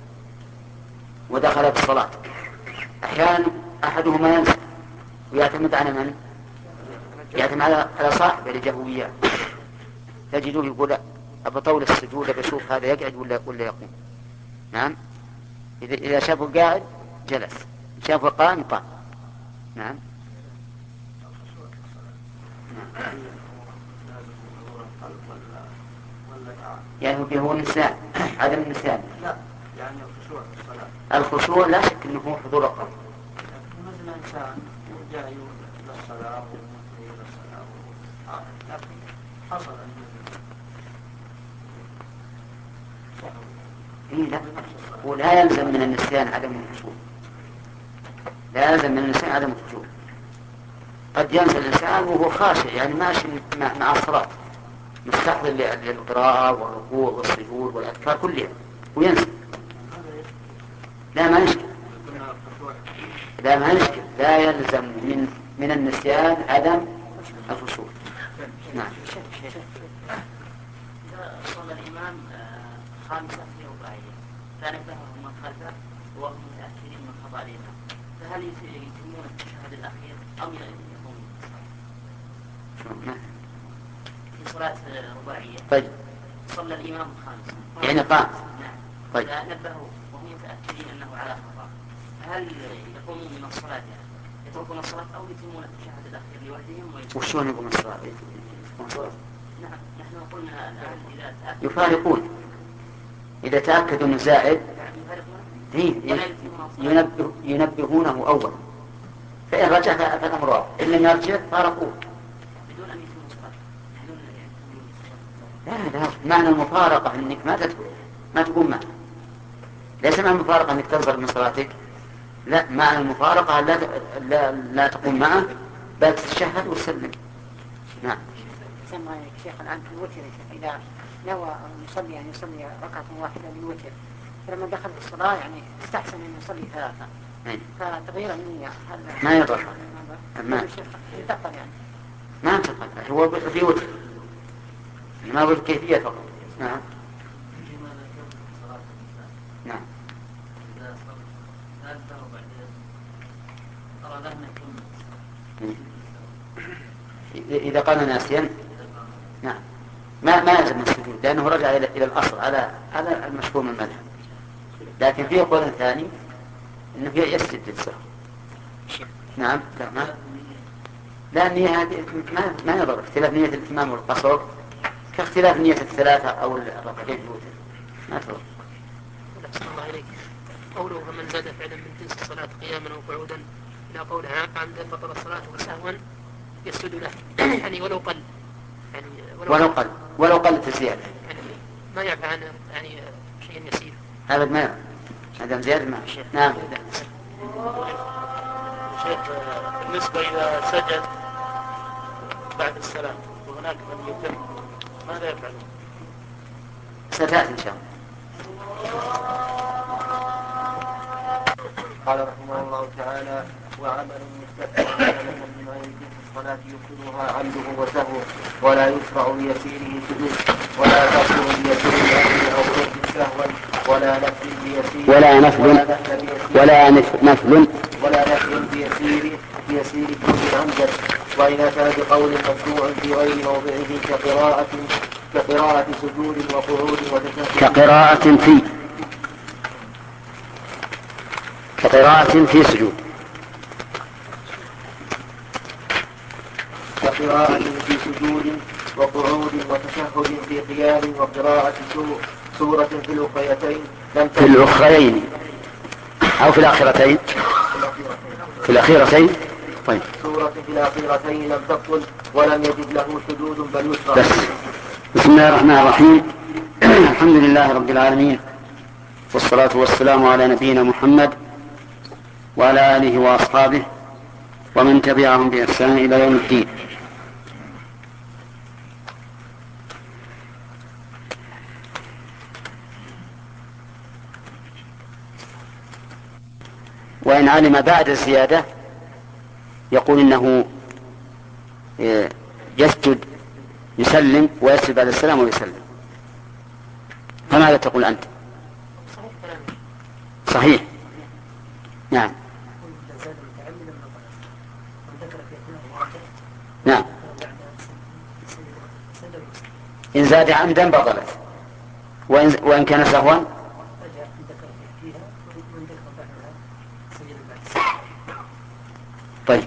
ودخل في الصلاة، أحيانا أحدهما ينسى ويعتمد على من؟ يعتمد على على صاحب الجهويات. تجدوه يقول أبطول السجود بشوف هذا يقعد ولا ولا يقوم. نعم. إذا إذا شافه قاعد جلس، شافه قائم قام. نعم. يعني هو النسيان، عدم النسيان. لا يعني الخشوع في الصلاة. الخشوع لا شك أنه هو حضور القلب. مثل إنسان جاي للصلاة ومثل إلى الصلاة لكن حصل أن إيه لا، ولا يلزم من النسيان عدم الخشوع. لا يلزم من النسيان عدم الخشوع. قد ينسى الإنسان وهو خاشع، يعني ماشي مع الصلاة مستحضر للقراءة والركوع والسجود والأذكار كلها وينسى. لا ما نشكل، لا ما نشكل، لا يلزم من من النسيان عدم الخشوع. نعم. إذا صلى الإمام خامسة في رباعية فنبههم من خلفه وهم متأكدين من خطأ الإمام، فهل يتمون التشهد الأخير أو يقومون في صلاة رباعية؟ طيب. صلى الإمام خامسة يعني قام. نعم. طيب. فنبهوا وهم متأكدين أنه على خطأ، هل يقومون من الصلاة يعني يتركون الصلاة أو يتمون التشهد الأخير لوحدهم ويتركون؟ وشون يقوم الصلاة؟ نعم نحن قلنا الآن إذا تأكد يفارقون إذا تأكدوا أنه زائد ينبه ينبهونه أولا، فإن رجع فالأمر واضح، إن لم يرجع فارقوه بدون أن يتموا الصلاة. لا لا، معنى المفارقة أنك ما تتكون ما تكون معه، ليس معنى المفارقة أنك تنظر من صلاتك، لا، معنى المفارقة لا لا, لا تقوم معه بل تتشهد وتسلم. نعم. سمع شيخ الآن في الوتر إذا نوى يصلي يعني يصلي ركعة واحدة للوتر، فلما دخل في الصلاة يعني استحسن أن يصلي ثلاثة، فتغيير النية هل ما يضر؟ ما ينتقل يعني ما ينتقل، هو في وتر ما هو الكيفية فقط. نعم. نعم. إذا قال ناسيا نعم ما ما يلزم السجود لأنه رجع إلى إلى الأصل على على المشهور من المذهب، لكن في قول ثاني إنه يسجد للسهو. نعم. لا ما لا النية هذه ما ما يضر، اختلاف نية الإتمام والقصر كاختلاف نية الثلاثة أو الركعتين في الوتر ما تضر. أحسن الله إليك. قوله فمن زاد فعلا من جنس الصلاة قياما أو قعودا إلى قولها عمدا بطل الصلاة وسهوا يسجد له يعني ولو قل يعني ولو, ولو قل ولو قلت الزيادة يعني ما يعفى عن يعني شيء يسير هذا ما يعفى هذا زيادة ما نعم. شيخ بالنسبة إذا سجد بعد السلام وهناك من يتم ماذا يفعلون؟ ستأتي إن شاء الله. قال رحمه الله تعالى وعمل مستقبل مثلا بما يجب الصلاة يبطلها عمده وسهوه ولا يشرع ليسيره سجود ولا تقصر ليسيره أو خرج سهوا ولا نفل بيسيره ولا نفل ولا نفل ولا نفل بيسيره بيسيره بالعمد وإن أتى بقول مشروع في غير موضعه كقراءة كقراءة سجود وقعود وتشهد كقراءة في كقراءة في سجود كقراءة في سجود وقعود وتشهد في قيام وقراءة سورة في الأخريتين لم في الأخرين أو في الآخرتين في الأخيرتين. طيب. سورة في الأخيرتين لم تبطل ولم يجد له سجود بل يشرع. بس. بسم الله الرحمن الرحيم. الحمد لله رب العالمين والصلاة والسلام على نبينا محمد وعلى آله وأصحابه ومن تبعهم بإحسان إلى يوم الدين. وإن علم بعد الزيادة يقول إنه يسجد يسلم ويسجد بعد السلام ويسلم. فماذا تقول أنت؟ صحيح. نعم. نعم. إن زاد عمدا بطلت، وإن, وإن كان سهوا طيب.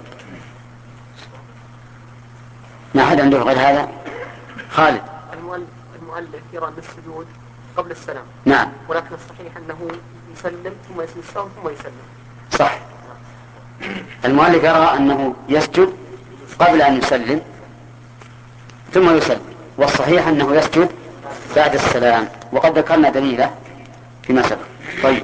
ما حد عنده غير هذا؟ خالد. المؤلف يرى أن السجود قبل السلام. نعم. ولكن الصحيح أنه يسلم ثم يسجد السهو ثم يسلم. صح. المؤلف يرى أنه يسجد قبل أن يسلم ثم يسلم، والصحيح أنه يسجد بعد السلام، وقد ذكرنا دليله فيما سبق. طيب،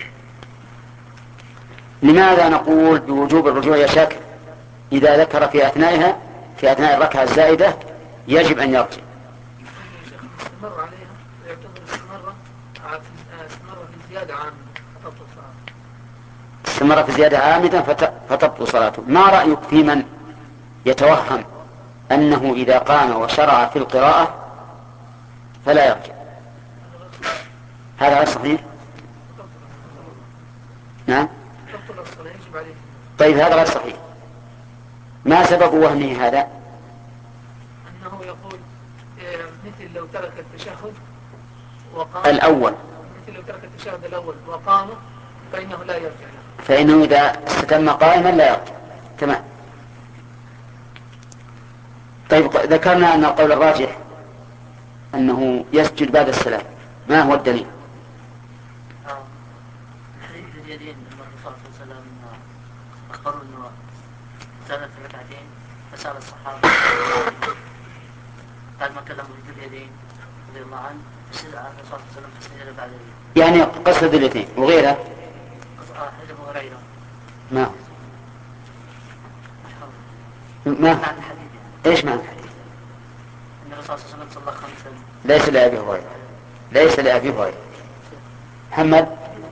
لماذا نقول بوجوب الرجوع يا شاكر إذا ذكر في أثنائها في أثناء الركعة الزائدة يجب أن يرجع؟ استمر عليها ويعتبر استمر استمر في الزيادة عن تبطل صلاته. استمر في زيادة عامدا فتبطل صلاته. ما رأيك في من يتوهم أنه إذا قام وشرع في القراءة فلا يرجع؟ هذا غير صحيح. نعم. طيب، هذا غير صحيح. ما سبب وهمه هذا؟ أنه يقول مثل لو ترك التشهد وقام الأول، مثل لو ترك التشهد الأول وقام فإنه لا يرجع له. فإنه إذا استتم قائما لا يرجع. تمام. طيب، ذكرنا أن القول الراجح أنه يسجد بعد السلام، ما هو الدليل؟ حديث اليدين الرسول صلى الله عليه وسلم أخبروا أنه زادت ركعتين فسأل الصحابة بعد ما كلموا في اليدين رضي الله عنه فسأل الرسول صلى الله عليه وسلم فسجد بعد اليدين. يعني قصد اليدين وغيرها؟ حديث أبو هريرة. ما ما معنى الحديث ايش معنى الحديث؟ ان الرسول صلى الله عليه وسلم صلى خمسا. ليس لأبي هريرة، ليس لأبي هريرة. محمد.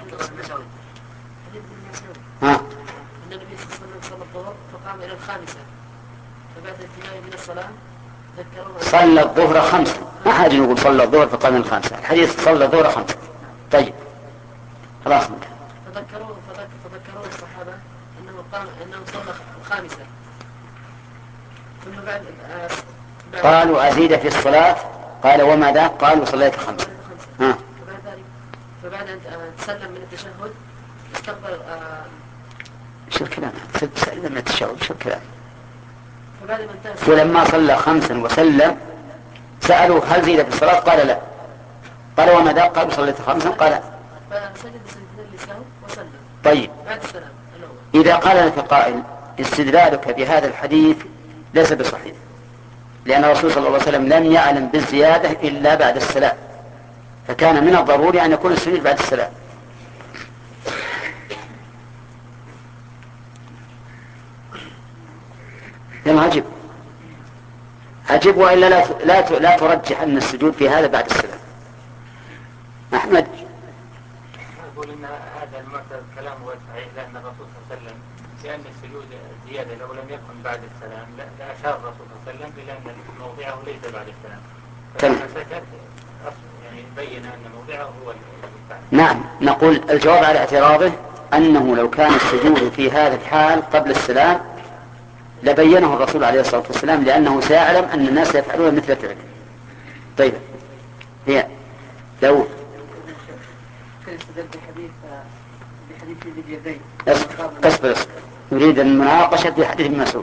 ها. النبي صلى الله عليه وسلم صلى الظهر فقام إلى الخامسة فبعد الانتهاء من الصلاة ذكروا صلى الظهر خمسة. ما حاجة نقول صلى الظهر فقام إلى الخامسة، الحديث صلى الظهر خمسة. طيب خلاص. فذكروا فذكروا الصحابة أنه قام أنه صلى الخامسة. ثم بعد قالوا أزيد في الصلاة، قال وما ذاك؟ قالوا صليت خمسة. ها. فبعد ذلك فبعد أن تسلم من التشهد استقبل شو الكلام؟ تسلم من التشهد، شو الكلام؟ فبعد ما انتهى ولما صلى خمسا وسلم سألوا هل زيد في الصلاة؟ قال لا. قال وما ذاك؟ قالوا صليت خمسا. قال فسجد سجدتين للسهو وسلم. طيب، بعد السلام الأول. إذا قال لك قائل استدلالك بهذا الحديث ليس بصحيح، لأن الرسول صلى الله عليه وسلم لم يعلم بالزيادة إلا بعد السلام، فكان من الضروري أن يكون السجود بعد السلام. يلا عجب عجب، وإلا لا لا لا ترجح أن السجود في هذا بعد السلام. أحمد. أقول إن هذا المعتبر كلام هو صحيح، لأن الرسول صلى الله عليه وسلم لأن السجود زيادة لو لم يكن بعد السلام لأشار الرسول صلى الله عليه وسلم إلى أن موضعه ليس بعد السلام. فلما سكت يعني بين أن موضعه هو البعد. نعم، نقول الجواب على اعتراضه أنه لو كان السجود في هذا الحال قبل السلام لبينه الرسول عليه الصلاة والسلام، لأنه سيعلم أن الناس يفعلون مثل فعله. طيب، هي لو كالاستدلال بحديث بحديث اليدين. اصبر اصبر، نريد المناقشة بحديث ابن مسعود.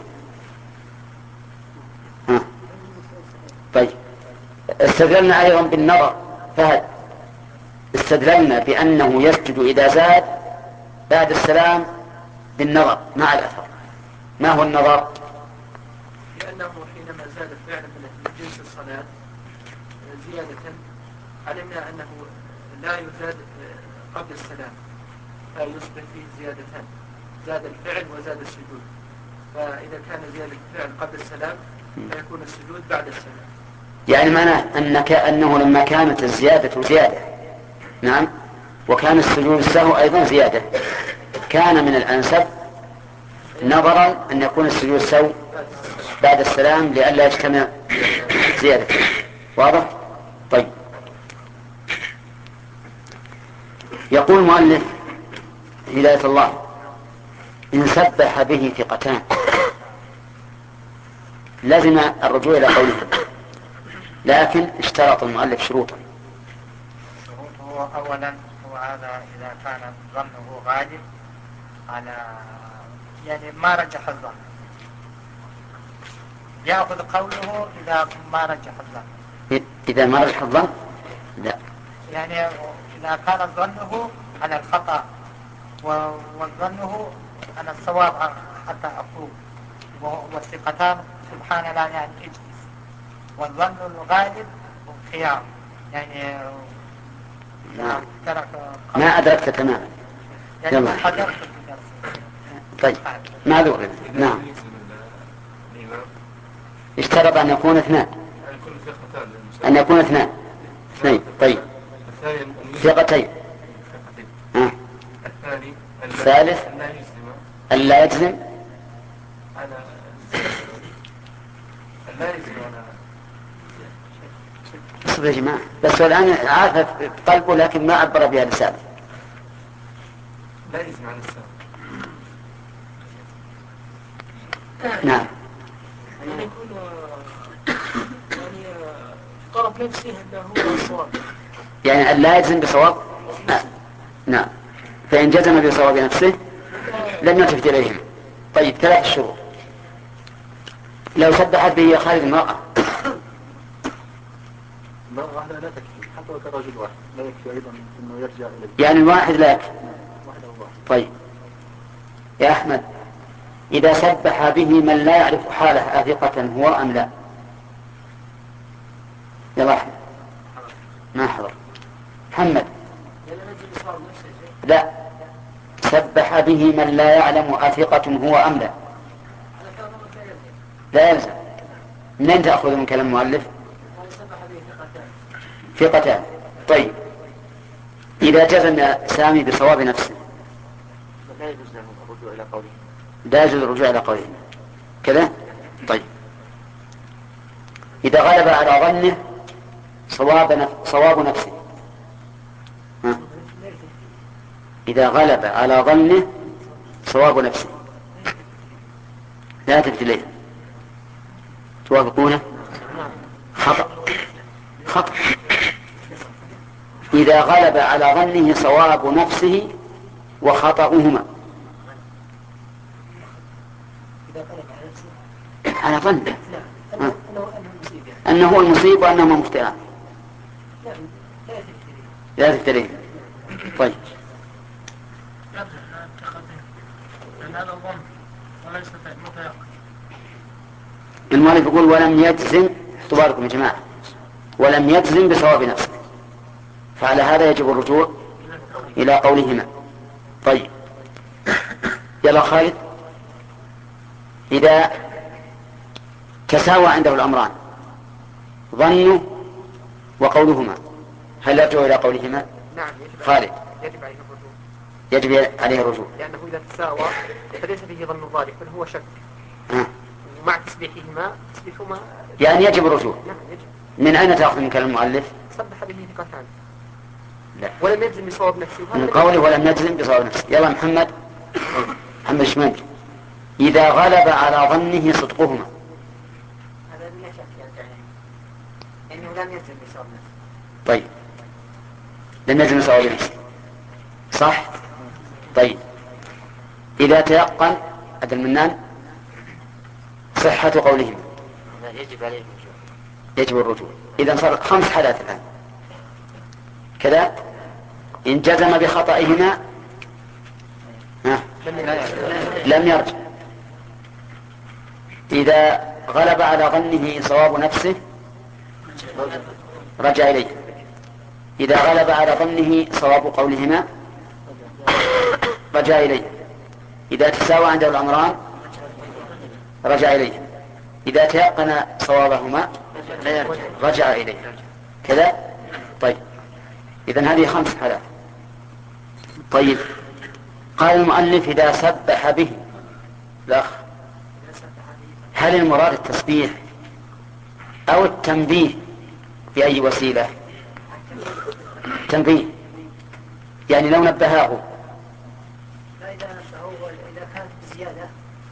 ها. طيب، استدللنا أيضا بالنظر. فهد، استدللنا بأنه يسجد إذا زاد بعد السلام بالنظر مع الأثر. ما هو النظر؟ لأنه حينما زاد فعلا من جنس الصلاة زيادة علمنا أنه لا يزاد قبل السلام، فيصبح فيه زيادتان، زاد الفعل وزاد السجود. فإذا كان زيادة الفعل قبل السلام فيكون السجود بعد السلام. يعني معناه أنك أنه لما كانت الزيادة زيادة، نعم، وكان السجود السهو أيضا زيادة، كان من الأنسب نظرا أن يكون السجود السهو بعد السلام لئلا يجتمع زيادة. واضح؟ طيب، يقول المؤلف هداية الله: إن سبح به ثقتان لزم الرجوع إلى قوله لكن اشترط المؤلف شروطا. شروطه أولا هو هذا إذا كان ظنه غالب على يعني ما رجح الظن، يأخذ قوله إذا ما رجح الظن. إذا ما رجح الظن لا، يعني إذا كان ظنه على الخطأ وظنه على الصواب حتى أقول، والثقتان سبحان الله يعني اجلس، والظن الغالب خيار يعني نعم. ترك ما أدركت تماما. يعني يلا. حضرت طيب معذور. نعم. اشترط أن يكون اثنان، أن يكون اثنان اثنين. طيب ثقتين. آه. الثالث أن لا يجزم اصبر يا جماعة، بس الآن عارف قلبه لكن ما عبر بها لسانه. لا يجزم عن السلام. نعم. يعني يكون يعني طرف نفسه انه هو الصواب. يعني أن لا يجزم بصواب. آه. نعم. فإن جزم بصواب نفسه لم يلتفت إليهم. طيب ثلاث شروط. لو سبحت به خالد المرأة مرة واحدة لا تكفي، حتى لو كان رجل واحد لا يكفي أيضا إنه يرجع إليه. يعني الواحد لا يكفي. طيب يا أحمد، إذا سبح به من لا يعرف حاله أثقة هو أم لا؟ يا أحمد ما حضر. محمد لا، سبح به من لا يعلم أثقة هو أم لا؟ لا يلزم. منين تأخذ من كلام المؤلف؟ ثقتان. طيب إذا جزم سامي بصواب نفسه لا يجوز له الرجوع إلى قوله. لا يجوز الرجوع إلى قوله كذا. طيب إذا غلب على ظنه صواب نف... صواب نفسه. ها؟ إذا غلب على ظنه صواب نفسه لا تبتليه. توافقونه؟ خطأ. خطأ. إذا غلب على ظنه صواب نفسه وخطأهما. على ظنه أنه هو المصيب وأنهما مخطئان لا تبتليه. طيب المؤلف يقول ولم يجزم، اختباركم يا جماعة، ولم يجزم بصواب نفسه، فعلى هذا يجب الرجوع إلى قولهما. طيب يلا خالد، إذا تساوى عنده الأمران ظنه وقولهما هل يرجع إلى قولهما؟ نعم يجب خالد يجب عليه الرجوع. يجب عليه الرجوع لأنه إذا تساوى فليس فيه ظن ظالم بل هو شك. آه. ومع تسبيحهما تسبيحهما يعني يجب الرجوع. نعم يجب. من أين تأخذ من كلام المؤلف؟ صبح به ثقتان. لا، ولم يجزم بصواب نفسه. من قوله ولم يجزم بصواب نفسه. يلا محمد محمد شمال، إذا غلب على ظنه صدقهما. هذا لا شك يعني انه لم يجزم بصواب نفسه. طيب لم يجزم بصواب نفسه صح. طيب إذا تيقن عبد المنان صحة قولهم يجب عليه الرجوع. يجب الرجوع. إذا صار خمس حالات الآن كذا. إن جزم بخطئهما ها لم يرجع. إذا غلب على ظنه صواب نفسه رجع إليه. إذا غلب على ظنه صواب قولهما رجع إليه. إذا تساوى عنده الأمران رجع إليه. إذا تيقن صوابهما رجع إليه كذا. طيب إذن هذه خمس حالات. طيب قال المؤلف إذا سبح به الأخ، هل المراد التسبيح أو التنبيه بأي وسيلة؟ تنبيه يعني لو نبهاه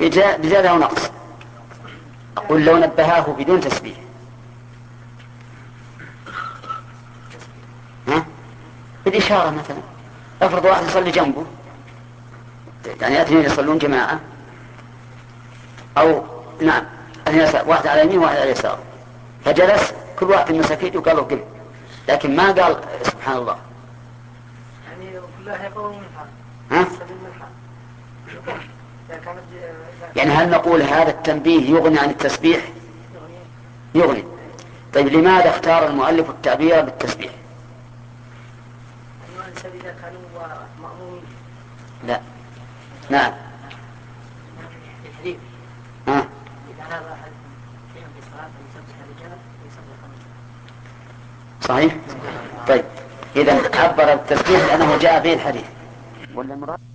بزيادة أو نقص. أقول لو نبهاه بدون تسبيح بالإشارة مثلا. افرض واحد يصلي جنبه، يعني اثنين يصلون جماعة، أو نعم واحد على يمين وواحد على يسار، فجلس كل واحد المساكين وقالوا قل، لكن ما قال سبحان الله. يعني كلها يقول منها. ها؟ يعني هل نقول هذا التنبيه يغني عن التسبيح؟ يغني. طيب لماذا اختار المؤلف التعبير بالتسبيح؟ لا. نعم. ها. صحيح. طيب إذا عبر التسبيح لأنه جاء به الحديث ولا المراد